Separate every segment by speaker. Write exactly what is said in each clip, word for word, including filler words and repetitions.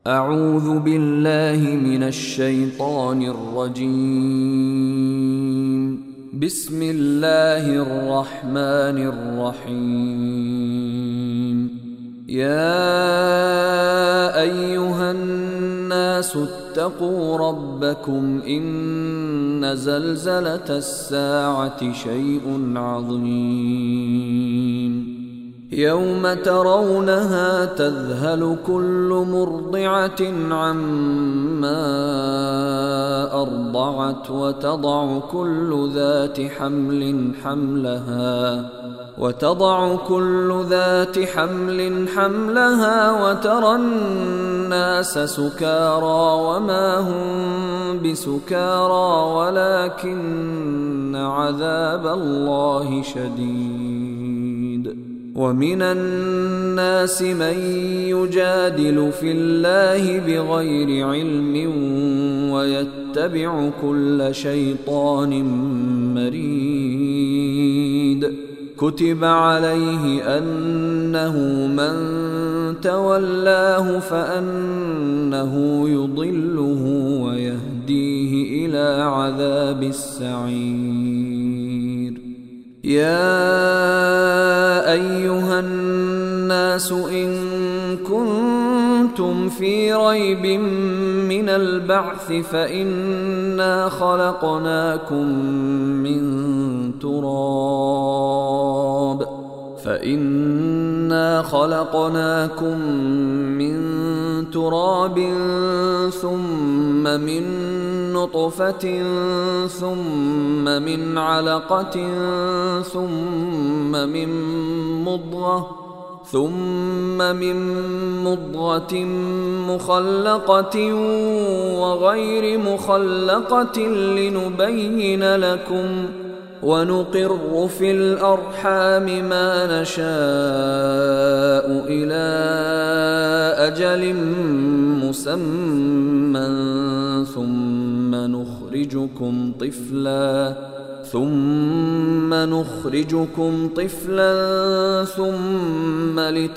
Speaker 1: أعوذ بالله من الشيطان الرجيم. بسم الله الرحمن الرحيم. يا أيها الناس اتقوا ربكم إن زلزلة الساعة شيء عظيم يوم ترونها تذهل كل مرضعة عما أرضعت وتضع كل ذات حمل حملها وتضع كل ذات حمل حملها وترى الناس سكارى وما هم بسكارى ولكن عذاب الله شديد. ومن الناس من يجادل في الله بغير علم ويتبع كل شيطان مريد. كتب عليه أنه من تولاه فأنه يضله ويهديه إلى عذاب السعير. يا أيها الناس إن كنتم في ريب من البعث فإنا خلقناكم من تراب فإنا خلقناكم من تراب ثم من نطفة ثم من علقة ثم من مضغة ثم من مضغة مخلقة وغير مخلقة لنبين لكم ونقر في الأرحام ما نشاء إلى أجل مسمى ثم نخرجكم طفلا ثم نخرجكم طفلا ثم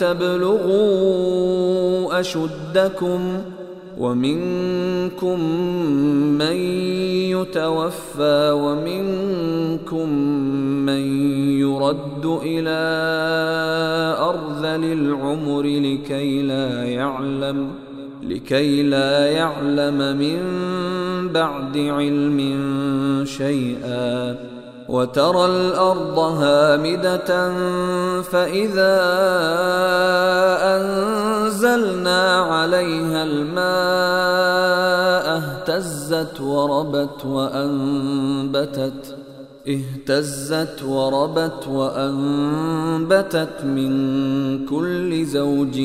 Speaker 1: لتبلغوا أشدكم ومنكم من يتوفى ومنكم من يرد إلى أرذل العمر لكي لا يعلم لكي لا يعلم من بعد علم شيئا. وترى الأرض هامدة فإذا أنزلنا عليها الماء اهتزت وربت وأنبتت اهتزت وربت وأنبتت من كل زوج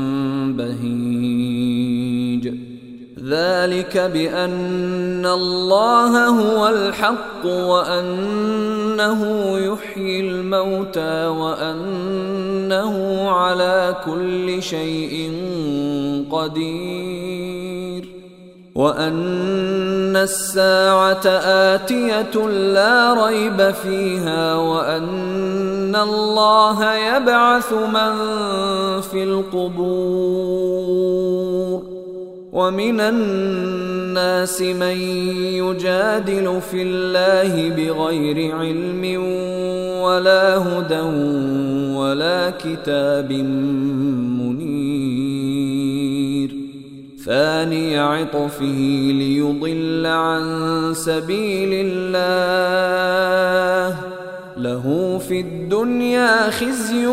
Speaker 1: بهيج. ذلك بأن الله هو الحق وأنه يحيي الموتى وأنه على كل شيء قدير وأن الساعة آتية لا ريب فيها وأن الله يبعث من في القبور. ومن الناس من يجادل في الله بغير علم ولا هدى ولا كتاب منير. ثاني عطفه ليضل عن سبيل الله له في الدنيا خزي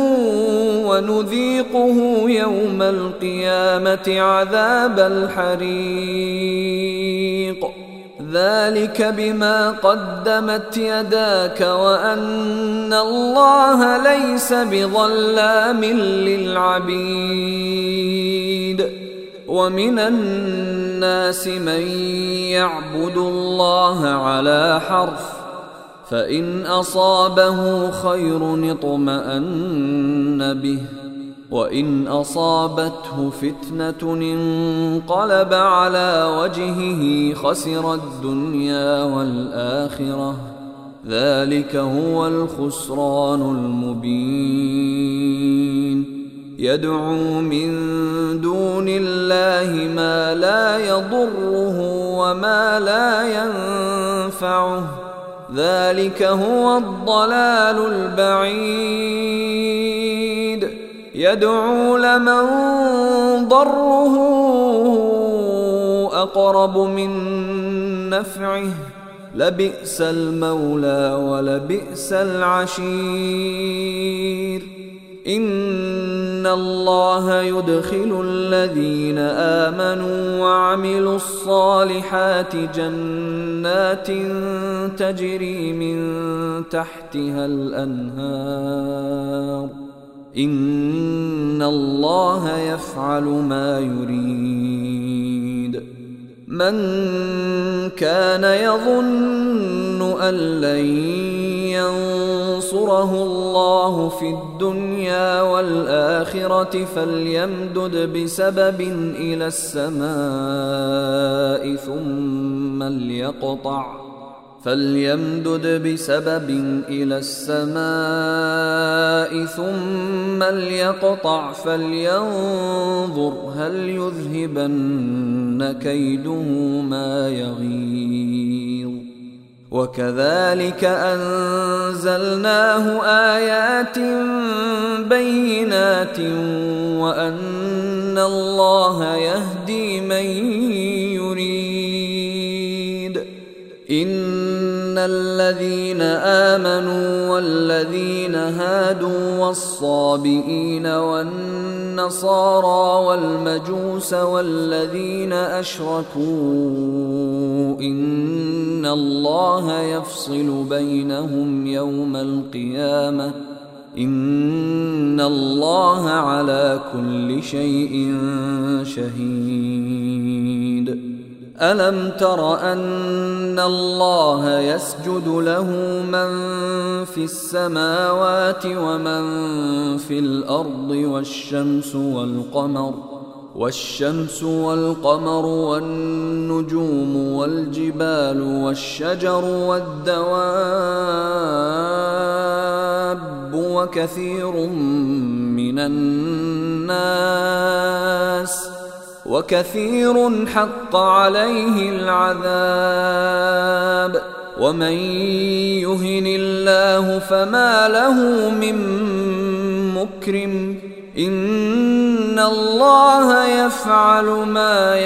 Speaker 1: ونذيقه يوم القيامة عذاب الحريق. ذلك بما قدمت يداك وأن الله ليس بظلام للعبيد. ومن الناس من يعبد الله على حرف فإن أصابه خير اطمأن به وإن أصابته فتنة انقلب على وجهه خسر الدنيا والآخرة ذلك هو الخسران المبين. يدعو من دون الله الله ما لا يضره وما لا ينفعه ذلك هو الضلال البعيد يدعو لمن ضره أقرب من نفعه لبئس المولى ولبئس العشير إن الله يدخل الذين آمنوا وعملوا الصالحات جنات تجري من تحتها الأنهار إن الله يفعل ما يريد من كان يظن أن لن ينصره الله في الدنيا والآخرة فليمدد بسبب إلى السماء ثم ليقطع فليمدد بسبب إلى السماء ثم ليقطع فلينظر هل يذهبن كيده ما يغيظ وكذلك أنزلناه آيات بينات وأن الله يهدي من يريد إن الذين آمنوا والذين هادوا والصابئين والنصارى والمجوس والذين أشركوا إن الله يفصل بينهم يوم القيامة إن الله على كل شيء شهيد ألم تر أن الله يسجد له من في السماوات ومن في الأرض والشمس والقمر والشمس والقمر والنجوم والجبال والشجر والدواب وكثير من الناس وكثير حق عليه العذاب ومن يهن الله فما له من مكرم إن الله يفعل ما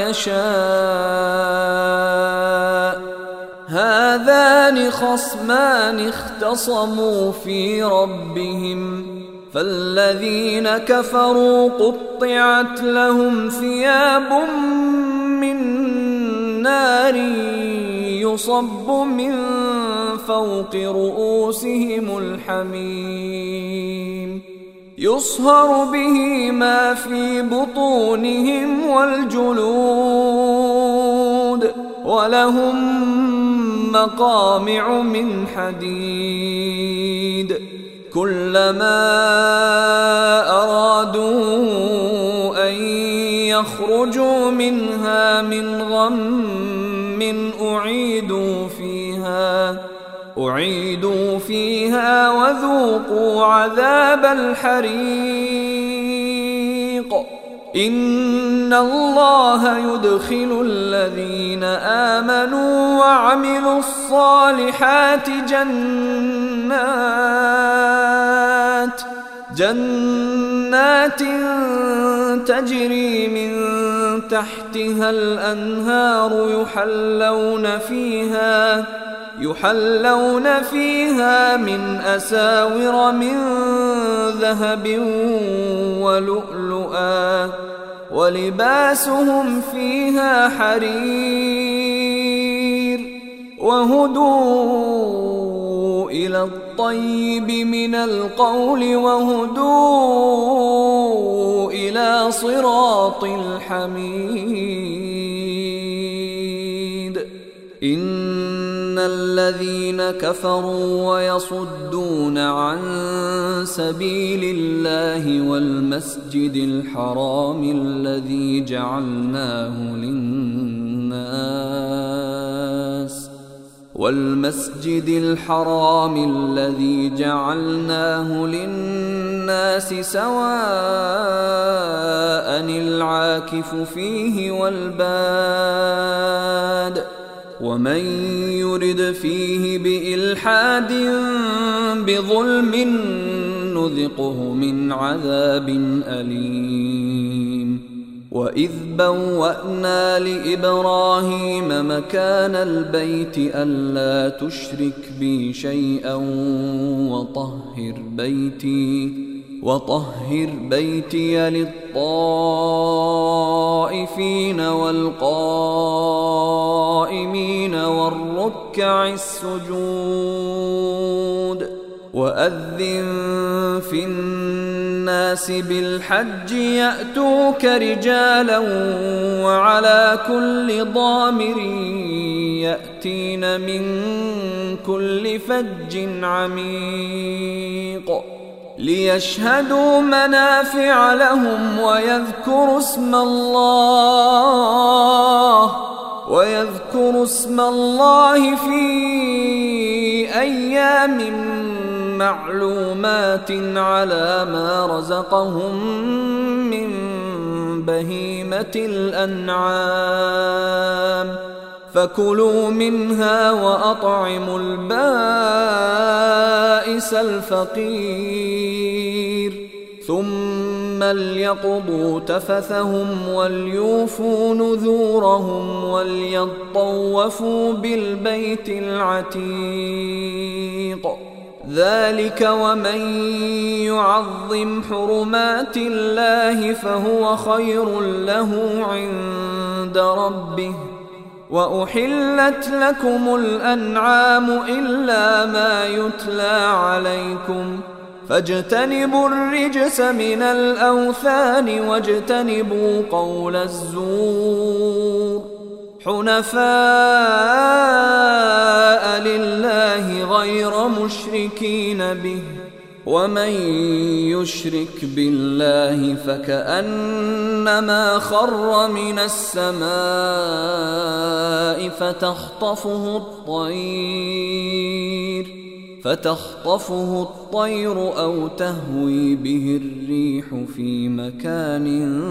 Speaker 1: يشاء هذان خصمان اختصموا في ربهم فالذين كفروا قطعت لهم ثياب من نار يصب من فوق رؤوسهم الحميم يصهر به ما في بطونهم والجلود ولهم مقامع من حديد كلما أرادوا أن يخرجوا منها من غم أعيدوا فيها أعيدوا فيها وذوقوا عذاب الحريق إن الله يدخل الذين آمنوا وعملوا الصالحات جنات جنات تجري من تحتها الأنهار يحلون فيها يحلون فيها من أساور من ذهب ولؤلؤا ولباسهم فيها حرير وهدوا إلى الطيب من القول وهدوا إلى صراط الحميد إن الذين كفروا ويصدون عن سبيل الله والمسجد الحرام الذي جعلناه للناس والمسجد الحرام الذي جعلناه للناس سواء العاكف فيه والباد ومن يرد فيه بإلحاد بظلم نذقه من عذاب أليم. وإذ بوأنا لإبراهيم مكان البيت ألا تشرك بي شيئا وطهر بيتي وطهر بيتي للطائفين والقائمين والركع السجود. وأذن في الناس بالحج يأتوك رجالا وعلى كل ضامر يأتين من كل فج عميق ليشهدوا منافع لهم ويذكروا اسم الله ويذكروا اسم الله في أيام معلومات على ما رزقهم من بهيمة الأنعام فكلوا منها وأطعموا البائس الفقير ثم ليقضوا تفثهم وليوفوا نذورهم وليطوفوا بالبيت العتيق. ذلك ومن يعظم حرمات الله فهو خير له عند ربه. وأحلت لكم الأنعام إلا ما يتلى عليكم فاجتنبوا الرجس من الأوثان واجتنبوا قول الزور حنفاء لله غير مشركين به ومن يشرك بالله فكأنما خر من السماء فتخطفه الطير فتخطفه الطير أو تهوي به الريح في مكان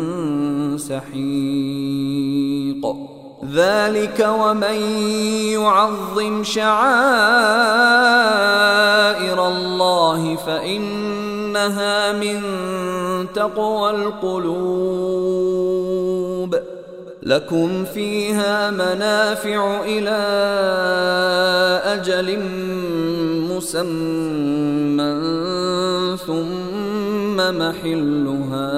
Speaker 1: سحيق. ذلك ومن يعظم شعائر الله فإنها من تقوى القلوب. لكم فيها منافع إلى أجل مسمى ثم محلها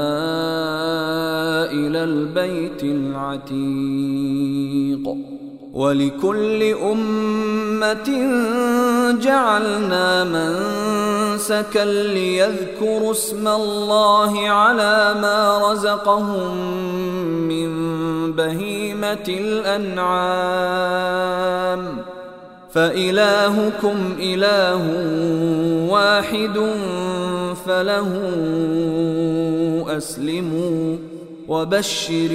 Speaker 1: إلى البيت العتيق. ولكل أمة جعلنا منسكا ليذكروا اسم الله على ما رزقهم من بهيمة الأنعام فإلهكم إله واحد فله أسلموا وبشر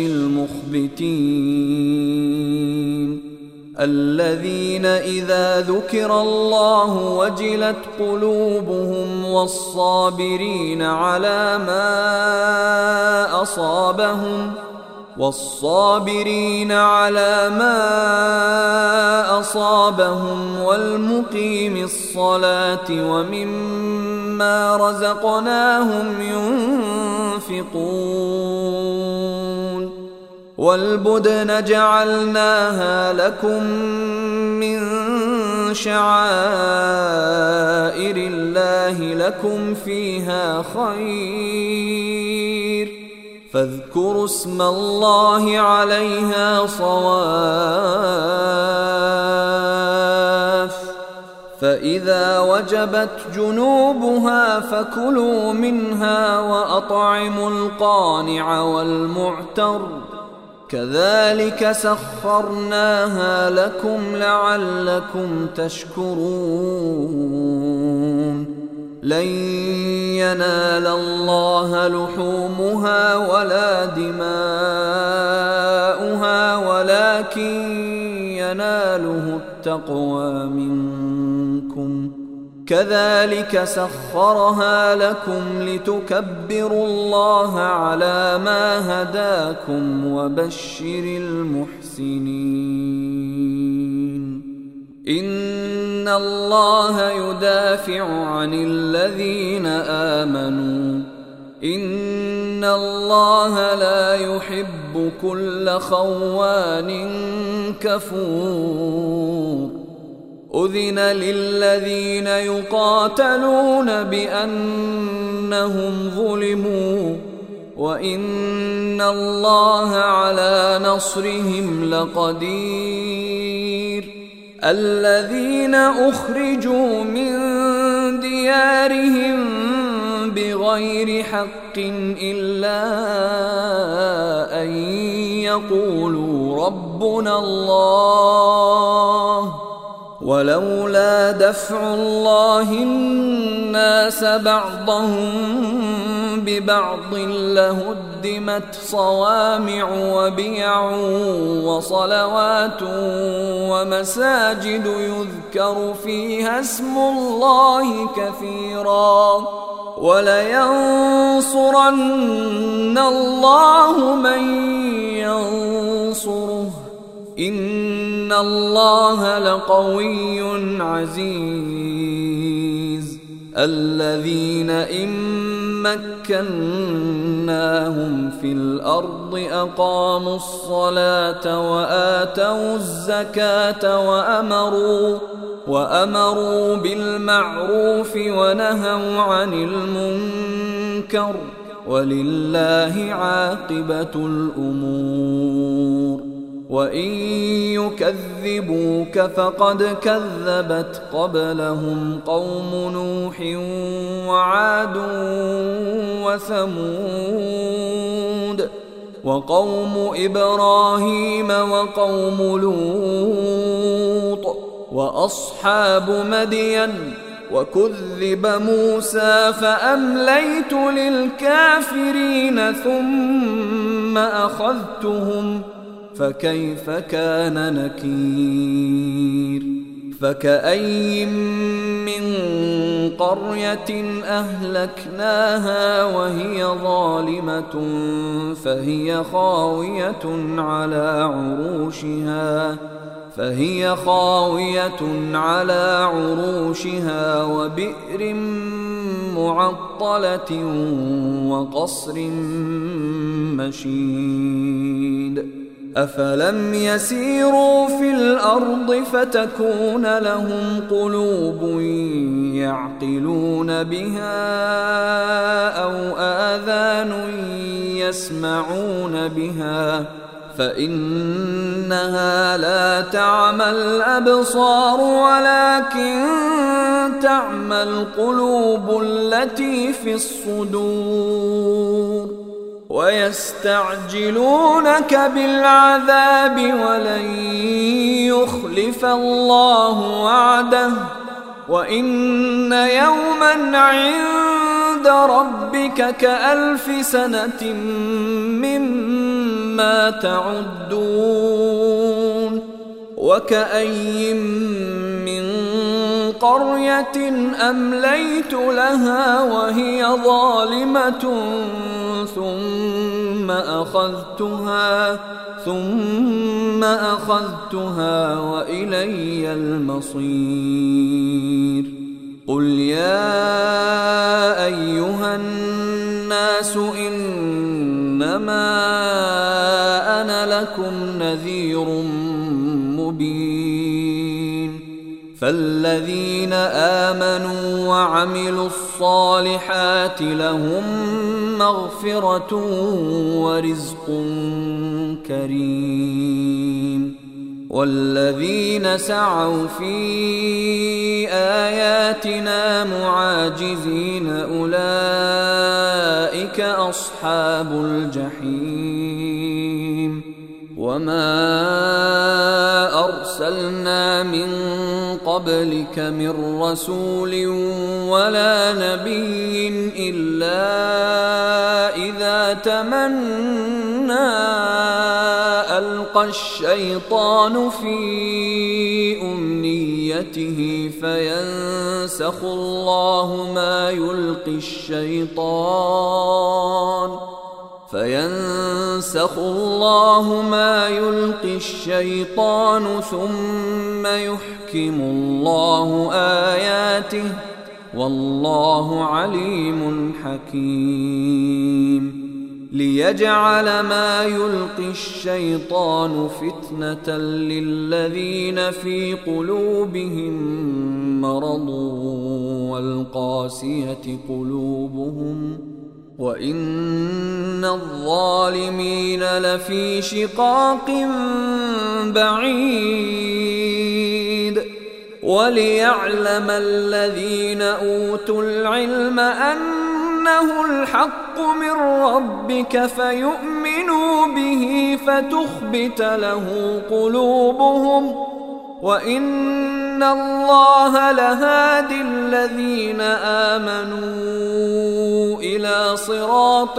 Speaker 1: المخبتين الذين إذا ذكر الله وجلت قلوبهم والصابرين على ما أصابهم والصابرين على ما أصابهم والمقيم الصلاة ومما رزقناهم ينفقون والبدن جعلناها لكم من شعائر الله لكم فيها خير فاذكروا اسم الله عليها صواف فإذا وجبت جنوبها فكلوا منها وأطعموا القانع والمعتر كذلك سخرناها لكم لعلكم تشكرون لن ينال الله لحومها ولا دماؤها ولكن يناله التقوى منكم كذلك سخرها لكم لتكبروا الله على ما هداكم وبشر المحسنين إن الله يدافع عن الذين آمنوا إن الله لا يحب كل خوان كفور أذن للذين يقاتلون بأنهم ظلموا وإن الله على نصرهم لقدير الذين أخرجوا من ديارهم بغير حق إلا أن يقولوا ربنا الله ولولا دفع الله الناس بعضهم ببعض لهدمت صوامع وبيع وصلوات ومساجد يذكر فيها اسم الله كثيرا ولينصرن الله من ينصره إن الله لقوي عزيز الذين إن مكناهم في الأرض أقاموا الصلاة وآتوا الزكاة وأمروا وأمروا بالمعروف ونهوا عن المنكر ولله عاقبة الأمور وإن يكذبوك فقد كذبت قبلهم قوم نوح وعاد وثمود وقوم إبراهيم وقوم لوط وأصحاب مدين وكذب موسى فأمليت للكافرين ثم أخذتهم فكيف كان نكير فكأي من قرية أهلكناها وهي ظالمة فهي خاوية على عروشها فهي خاوية على عروشها وبئر معطلة وقصر مشيد أفلم يسيروا في الأرض فتكون لهم قلوب يعقلون بها أو آذان يسمعون بها فإنها لا تعمى الأبصار ولكن تعمى القلوب التي في الصدور ويستعجلونك بالعذاب ولن يخلف الله وعده وإن يوما عند ربك كألف سنة مما تعدون وكأي من قرية أمليت لها وهي ظالمة ثم أخذتها ثم أخذتها وإلي المصير قل يا أيها الناس إنما أنا لكم نذير مبين فالذين آمنوا وعملوا الصالحات لهم مغفرة ورزق كريم والذين سعوا في آياتنا معاجزين أولئك أصحاب الجحيم وما أرسلنا من قبلك من رسول ولا نبي إلا إذا تمنى ألقى ألقى الشيطان في أمنيته فينسخ الله ما يلقي الشيطان فينسخ الله ما يلقي الشيطان ثم يحكم الله آياته والله عليم حكيم ليجعل ما يلقي الشيطان فتنة للذين في قلوبهم مرض والقاسية قلوبهم وإن الظالمين لفي شقاق بعيد وليعلم الذين أوتوا العلم أنه الحق من ربك فيؤمنوا به فتخبت له قلوبهم وإن الله لهادي الذين آمنوا إلى صراط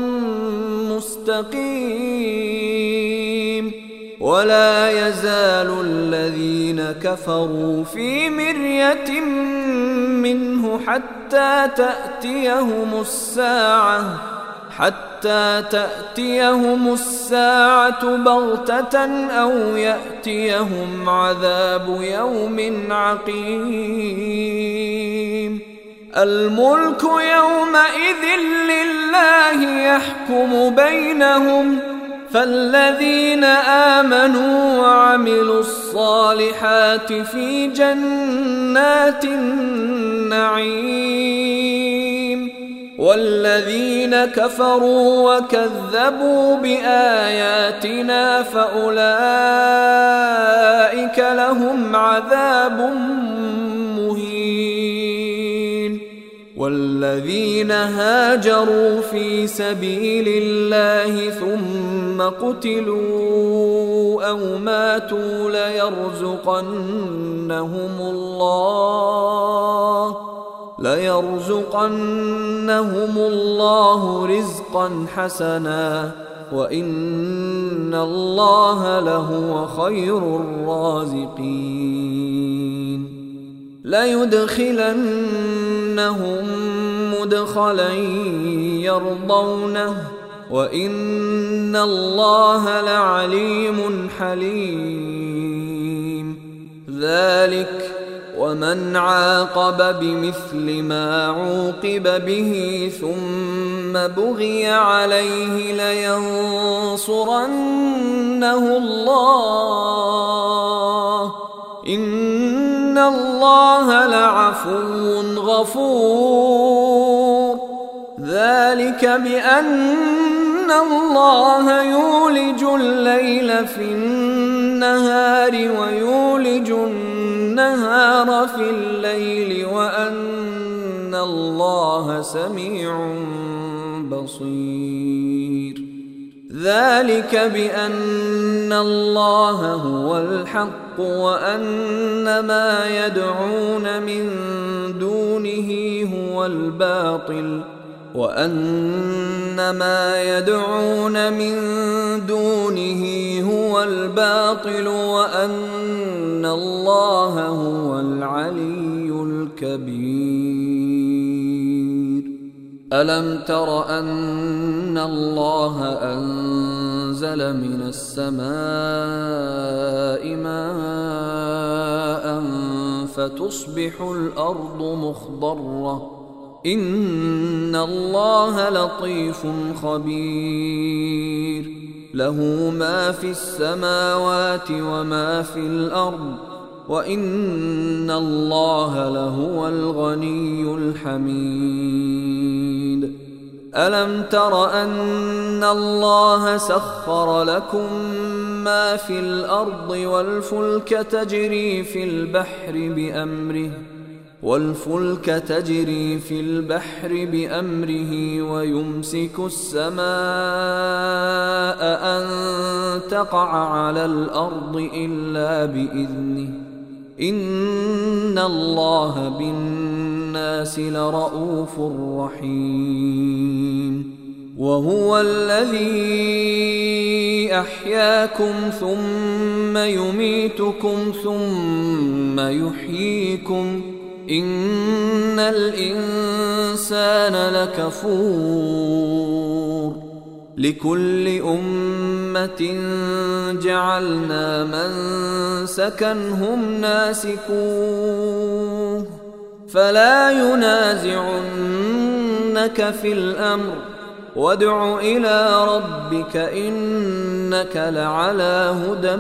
Speaker 1: مستقيم ولا يزال الذين كفروا في مرية منه حتى تأتيهم الساعة حتى تأتيهم الساعة بغتة أو يأتيهم عذاب يوم عقيم الملك يومئذ لله يحكم بينهم فالذين آمنوا وعملوا الصالحات في جنات النعيم والذين كفروا وكذبوا بآياتنا فأولئك لهم عذاب مهين والذين هاجروا في سبيل الله ثم قتلوا أو ماتوا ليرزقنهم الله ليرزقنهم الله رزقا حسنا وإن الله لهو خير الرازقين ليدخلنهم مدخلا يرضونه وإن الله لعليم حليم ذلك ومن عاقب بمثل ما عوقب به ثم بغي عليه لينصرنه الله إن الله لعفو غفور ذلك بأن الله يولج الليل في النهار ويولج النهار في الليل وأن الله سميع بصير ذلك بأن الله هو الحق وأن ما يدعون من دونه هو الباطل وأن ما يدعون من دونه هو الباطل وأن الله هو العلي الكبير ألم تر أن الله أنزل من السماء ماء فتصبح الأرض مخضرة إن الله لطيف خبير له ما في السماوات وما في الأرض وإن الله لهو الغني الحميد ألم تر أن الله سخر لكم ما في الأرض والفلك تجري في البحر بأمره والفلك تجري في البحر بأمره ويمسك السماء أن تقع على الأرض إلا بإذنه إن الله بالناس لرؤوف رحيم وهو الذي أحياكم ثم يميتكم ثم يحييكم إن الإنسان لكفور لكل أمة جعلنا منسكا هم ناسكوه فلا ينازعنك في الأمر وادع إلى ربك إنك لعلى هدى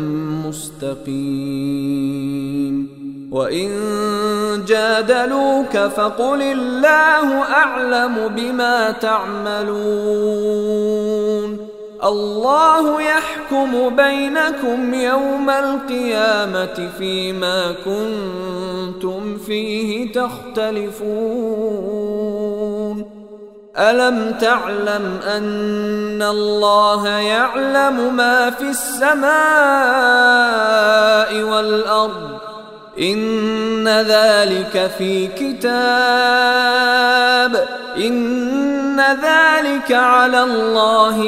Speaker 1: مستقيم وإن جادلوك فقل الله أعلم بما تعملون الله يحكم بينكم يوم القيامة فيما كنتم فيه تختلفون ألم تعلم أن الله يعلم ما في السماء والأرض إن ذلك في كتاب إن ذلك على الله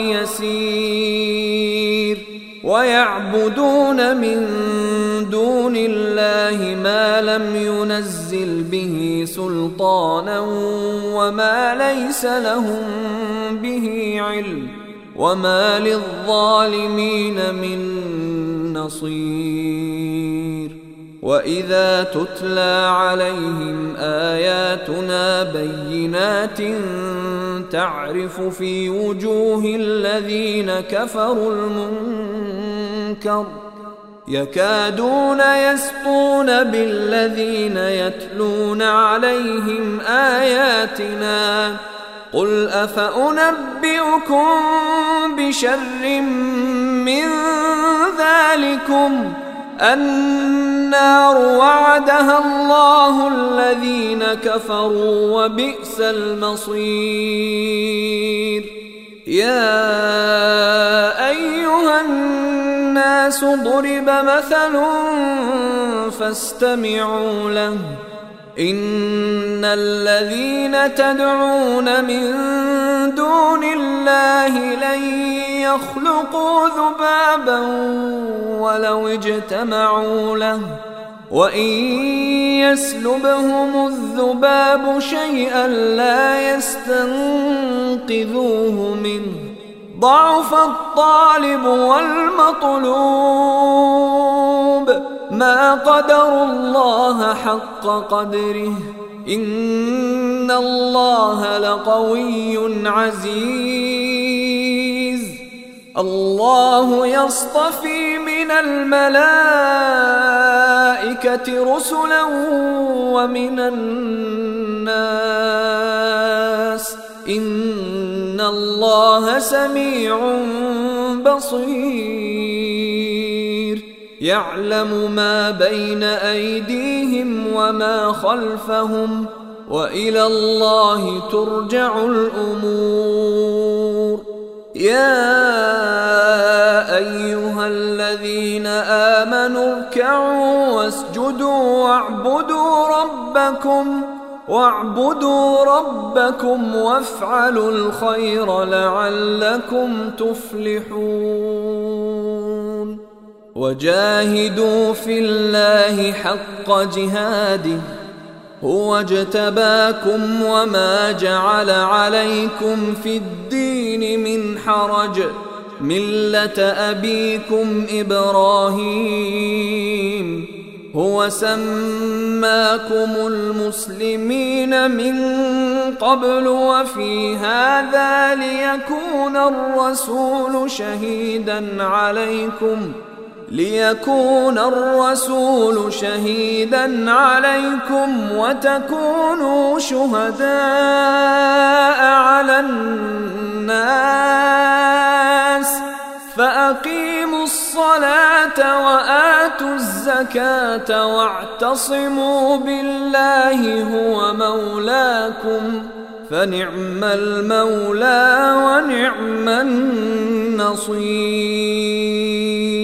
Speaker 1: يسير ويعبدون من دون الله ما لم ينزل به سلطانا وما ليس لهم به علم وما للظالمين من نصير وإذا تتلى عليهم آياتنا بينات تعرف في وجوه الذين كفروا المنكر يكادون يسطون بالذين يتلون عليهم آياتنا قل أفأنبئكم بشر من ذلكم النار وعدها الله الذين كفروا وبئس المصير يا أيها الناس ضرب مثل فاستمعوا له إن الذين تدعون من دون الله لن يخلقوا ذبابا ولو اجتمعوا له وإن يسلبهم الذباب شيئا لا يستنقذوه منه ضعف الطالب والمطلوب ما قدروا الله حق قدره إن الله لقوي عزيز الله يصطفي من الملائكة رسلا ومن الناس إن الله سميع بصير يعلم ما بين أيديهم وما خلفهم وإلى الله ترجع الأمور يا أيها الذين آمنوا اركعوا واسجدوا واعبدوا ربكم واعبدوا ربكم وافعلوا الخير لعلكم تفلحون وجاهدوا في الله حق جهاده هو اجتباكم وما جعل عليكم في الدين من حرج ملة أبيكم إبراهيم هو سماكم المسلمين من قبل وفي هذا ليكون الرسول شهيدا عليكم ليكون الرسول شهيدا عليكم وتكونوا شهداء على الناس فأقيموا الصلاة وآتوا الزكاة واعتصموا بالله هو مولاكم فنعم المولى ونعم النصير